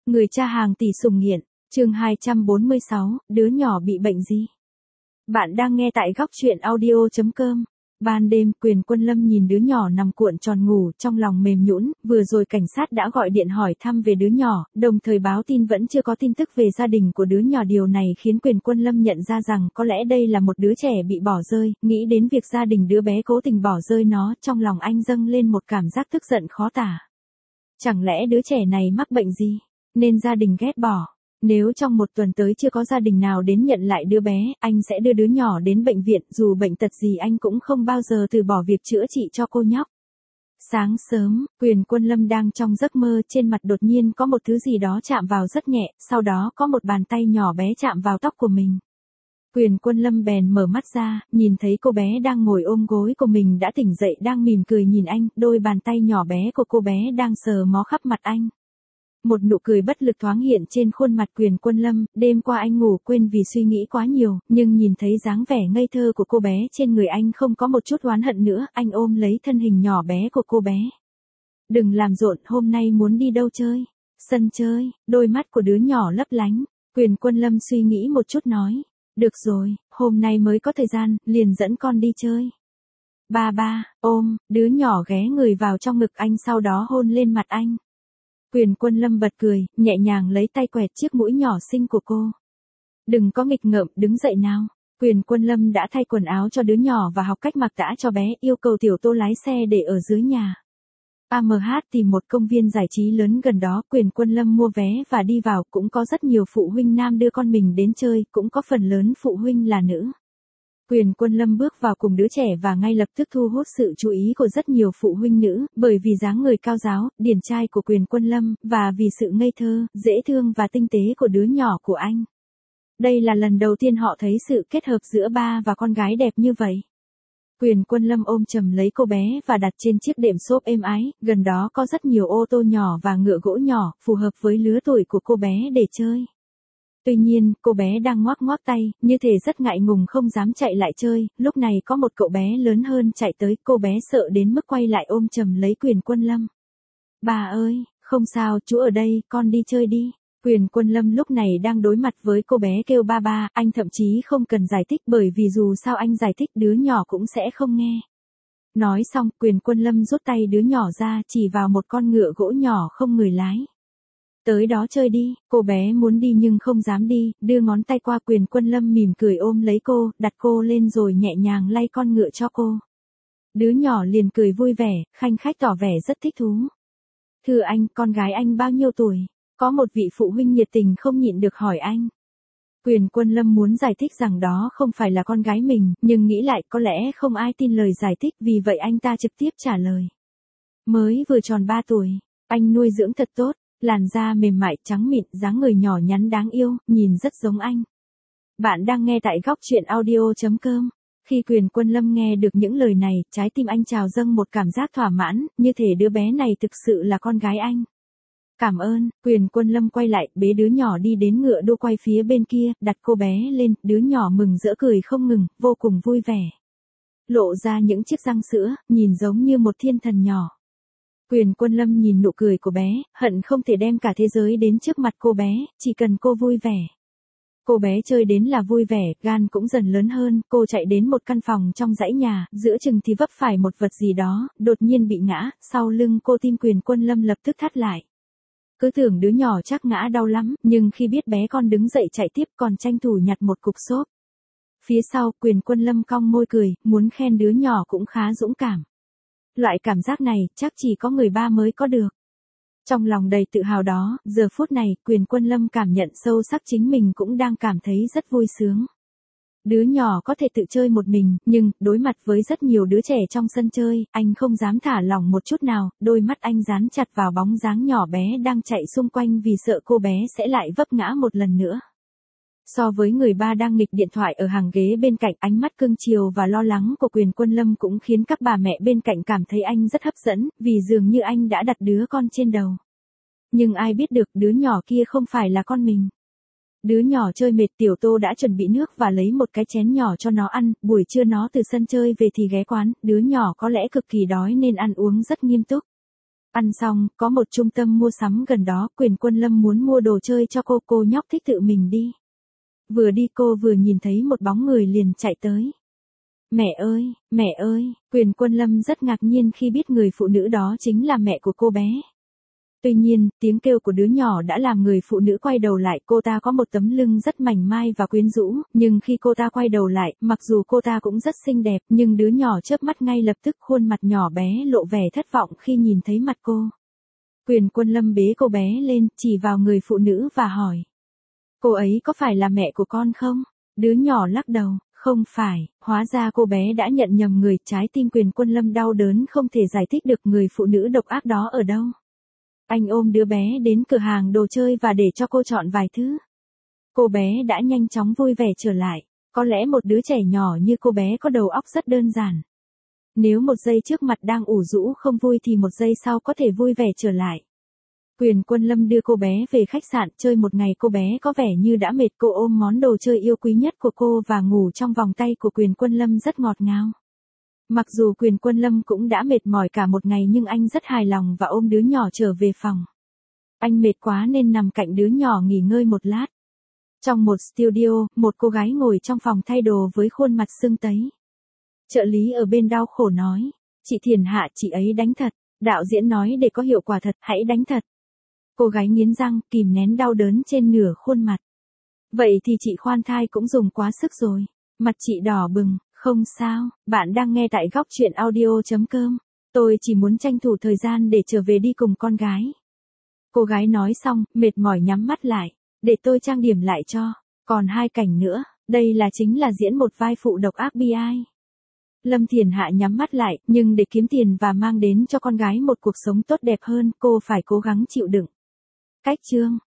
Người cha hàng tỷ sủng nghiện, chương 246, đứa nhỏ bị bệnh gì? Bạn đang nghe tại góc truyện audio.com. Ban đêm, Quyền Quân Lâm nhìn đứa nhỏ nằm cuộn tròn ngủ, trong lòng mềm nhũn. Vừa rồi cảnh sát đã gọi điện hỏi thăm về đứa nhỏ, đồng thời báo tin vẫn chưa có tin tức về gia đình của đứa nhỏ. Điều này khiến Quyền Quân Lâm nhận ra rằng có lẽ đây là một đứa trẻ bị bỏ rơi. Nghĩ đến việc gia đình đứa bé cố tình bỏ rơi nó, trong lòng anh dâng lên một cảm giác tức giận khó tả. Chẳng lẽ đứa trẻ này mắc bệnh gì, nên gia đình ghét bỏ? Nếu trong một tuần tới chưa có gia đình nào đến nhận lại đứa bé, anh sẽ đưa đứa nhỏ đến bệnh viện, dù bệnh tật gì anh cũng không bao giờ từ bỏ việc chữa trị cho cô nhóc. Sáng sớm, Quyền Quân Lâm đang trong giấc mơ, trên mặt đột nhiên có một thứ gì đó chạm vào rất nhẹ, sau đó có một bàn tay nhỏ bé chạm vào tóc của mình. Quyền Quân Lâm bèn mở mắt ra, nhìn thấy cô bé đang ngồi ôm gối của mình đã tỉnh dậy, đang mỉm cười nhìn anh, đôi bàn tay nhỏ bé của cô bé đang sờ mó khắp mặt anh. Một nụ cười bất lực thoáng hiện trên khuôn mặt Quyền Quân Lâm. Đêm qua anh ngủ quên vì suy nghĩ quá nhiều, nhưng nhìn thấy dáng vẻ ngây thơ của cô bé trên người anh không có một chút oán hận nữa, anh ôm lấy thân hình nhỏ bé của cô bé. Đừng làm rộn, hôm nay muốn đi đâu chơi? Sân chơi. Đôi mắt của đứa nhỏ lấp lánh. Quyền Quân Lâm suy nghĩ một chút nói. Được rồi, hôm nay mới có thời gian, liền dẫn con đi chơi. Ba, ôm, đứa nhỏ ghé người vào trong ngực anh, sau đó hôn lên mặt anh. Quyền Quân Lâm bật cười, nhẹ nhàng lấy tay quẹt chiếc mũi nhỏ xinh của cô. Đừng có nghịch ngợm, đứng dậy nào. Quyền Quân Lâm đã thay quần áo cho đứa nhỏ và học cách mặc tã cho bé, yêu cầu Tiểu Tô lái xe để ở dưới nhà. AMH tìm một công viên giải trí lớn gần đó, Quyền Quân Lâm mua vé và đi vào. Cũng có rất nhiều phụ huynh nam đưa con mình đến chơi, cũng có phần lớn phụ huynh là nữ. Quyền Quân Lâm bước vào cùng đứa trẻ và ngay lập tức thu hút sự chú ý của rất nhiều phụ huynh nữ, bởi vì dáng người cao ráo, điển trai của Quyền Quân Lâm, và vì sự ngây thơ, dễ thương và tinh tế của đứa nhỏ của anh. Đây là lần đầu tiên họ thấy sự kết hợp giữa ba và con gái đẹp như vậy. Quyền Quân Lâm ôm chầm lấy cô bé và đặt trên chiếc đệm xốp êm ái, gần đó có rất nhiều ô tô nhỏ và ngựa gỗ nhỏ, phù hợp với lứa tuổi của cô bé để chơi. Tuy nhiên, cô bé đang ngoác ngoác tay, như thể rất ngại ngùng không dám chạy lại chơi. Lúc này có một cậu bé lớn hơn chạy tới, cô bé sợ đến mức quay lại ôm chầm lấy Quyền Quân Lâm. Bà ơi, không sao, chú ở đây, con đi chơi đi. Quyền Quân Lâm lúc này đang đối mặt với cô bé kêu ba, anh thậm chí không cần giải thích, bởi vì dù sao anh giải thích đứa nhỏ cũng sẽ không nghe. Nói xong, Quyền Quân Lâm rút tay đứa nhỏ ra, chỉ vào một con ngựa gỗ nhỏ không người lái. Tới đó chơi đi. Cô bé muốn đi nhưng không dám đi, đưa ngón tay qua. Quyền Quân Lâm mỉm cười ôm lấy cô, đặt cô lên rồi nhẹ nhàng lay con ngựa cho cô. Đứa nhỏ liền cười vui vẻ, khanh khách tỏ vẻ rất thích thú. Thưa anh, con gái anh bao nhiêu tuổi? Có một vị phụ huynh nhiệt tình không nhịn được hỏi anh. Quyền Quân Lâm muốn giải thích rằng đó không phải là con gái mình, nhưng nghĩ lại có lẽ không ai tin lời giải thích, vì vậy anh ta trực tiếp trả lời. Mới vừa tròn 3 tuổi, anh nuôi dưỡng thật tốt. Làn da mềm mại trắng mịn, dáng người nhỏ nhắn đáng yêu, nhìn rất giống anh. Bạn đang nghe tại góc truyện audio.com. Khi Quyền Quân Lâm nghe được những lời này, trái tim anh trào dâng một cảm giác thỏa mãn, như thể đứa bé này thực sự là con gái anh. Cảm ơn. Quyền Quân Lâm quay lại, bế đứa nhỏ đi đến ngựa đua quay phía bên kia, đặt cô bé lên, đứa nhỏ mừng rỡ cười không ngừng, vô cùng vui vẻ. Lộ ra những chiếc răng sữa, nhìn giống như một thiên thần nhỏ. Quyền Quân Lâm nhìn nụ cười của bé, hận không thể đem cả thế giới đến trước mặt cô bé, chỉ cần cô vui vẻ. Cô bé chơi đến là vui vẻ, gan cũng dần lớn hơn, cô chạy đến một căn phòng trong dãy nhà, giữa chừng thì vấp phải một vật gì đó, đột nhiên bị ngã, sau lưng cô tim Quyền Quân Lâm lập tức thắt lại. Cứ tưởng đứa nhỏ chắc ngã đau lắm, nhưng khi biết bé con đứng dậy chạy tiếp còn tranh thủ nhặt một cục xốp. Phía sau, Quyền Quân Lâm cong môi cười, muốn khen đứa nhỏ cũng khá dũng cảm. Loại cảm giác này, chắc chỉ có người ba mới có được. Trong lòng đầy tự hào đó, giờ phút này, Quyền Quân Lâm cảm nhận sâu sắc chính mình cũng đang cảm thấy rất vui sướng. Đứa nhỏ có thể tự chơi một mình, nhưng, đối mặt với rất nhiều đứa trẻ trong sân chơi, anh không dám thả lỏng một chút nào, đôi mắt anh dán chặt vào bóng dáng nhỏ bé đang chạy xung quanh vì sợ cô bé sẽ lại vấp ngã một lần nữa. So với người ba đang nghịch điện thoại ở hàng ghế bên cạnh, ánh mắt cưng chiều và lo lắng của Quyền Quân Lâm cũng khiến các bà mẹ bên cạnh cảm thấy anh rất hấp dẫn, vì dường như anh đã đặt đứa con trên đầu. Nhưng ai biết được đứa nhỏ kia không phải là con mình. Đứa nhỏ chơi mệt, Tiểu Tô đã chuẩn bị nước và lấy một cái chén nhỏ cho nó ăn, buổi trưa nó từ sân chơi về thì ghé quán, đứa nhỏ có lẽ cực kỳ đói nên ăn uống rất nghiêm túc. Ăn xong, có một trung tâm mua sắm gần đó, Quyền Quân Lâm muốn mua đồ chơi cho cô nhóc thích tự mình đi. Vừa đi cô vừa nhìn thấy một bóng người liền chạy tới. Mẹ ơi, Quyền Quân Lâm rất ngạc nhiên khi biết người phụ nữ đó chính là mẹ của cô bé. Tuy nhiên, tiếng kêu của đứa nhỏ đã làm người phụ nữ quay đầu lại. Cô ta có một tấm lưng rất mảnh mai và quyến rũ, nhưng khi cô ta quay đầu lại, mặc dù cô ta cũng rất xinh đẹp, nhưng đứa nhỏ chớp mắt ngay lập tức khuôn mặt nhỏ bé lộ vẻ thất vọng khi nhìn thấy mặt cô. Quyền Quân Lâm bế cô bé lên, chỉ vào người phụ nữ và hỏi. Cô ấy có phải là mẹ của con không? Đứa nhỏ lắc đầu. Không phải, hóa ra cô bé đã nhận nhầm người. Trái tim Quyền Quân Lâm đau đớn không thể giải thích được người phụ nữ độc ác đó ở đâu. Anh ôm đứa bé đến cửa hàng đồ chơi và để cho cô chọn vài thứ. Cô bé đã nhanh chóng vui vẻ trở lại. Có lẽ một đứa trẻ nhỏ như cô bé có đầu óc rất đơn giản. Nếu một giây trước mặt đang ủ rũ không vui thì một giây sau có thể vui vẻ trở lại. Quyền Quân Lâm đưa cô bé về khách sạn chơi một ngày. Cô bé có vẻ như đã mệt. Cô ôm món đồ chơi yêu quý nhất của cô và ngủ trong vòng tay của Quyền Quân Lâm rất ngọt ngào. Mặc dù Quyền Quân Lâm cũng đã mệt mỏi cả một ngày nhưng anh rất hài lòng và ôm đứa nhỏ trở về phòng. Anh mệt quá nên nằm cạnh đứa nhỏ nghỉ ngơi một lát. Trong một studio, một cô gái ngồi trong phòng thay đồ với khuôn mặt sưng tấy. Trợ lý ở bên đau khổ nói, chị Thiền Hạ, chị ấy đánh thật. Đạo diễn nói để có hiệu quả thật, hãy đánh thật. Cô gái nghiến răng, kìm nén đau đớn trên nửa khuôn mặt. Vậy thì chị khoan thai cũng dùng quá sức rồi. Mặt chị đỏ bừng. Không sao, bạn đang nghe tại góc truyện audio.com. Tôi chỉ muốn tranh thủ thời gian để trở về đi cùng con gái. Cô gái nói xong, mệt mỏi nhắm mắt lại. Để tôi trang điểm lại cho. Còn 2 cảnh nữa, đây là chính là diễn một vai phụ độc ác bi ai. Lâm Thiền Hạ nhắm mắt lại, nhưng để kiếm tiền và mang đến cho con gái một cuộc sống tốt đẹp hơn, cô phải cố gắng chịu đựng. Cách chương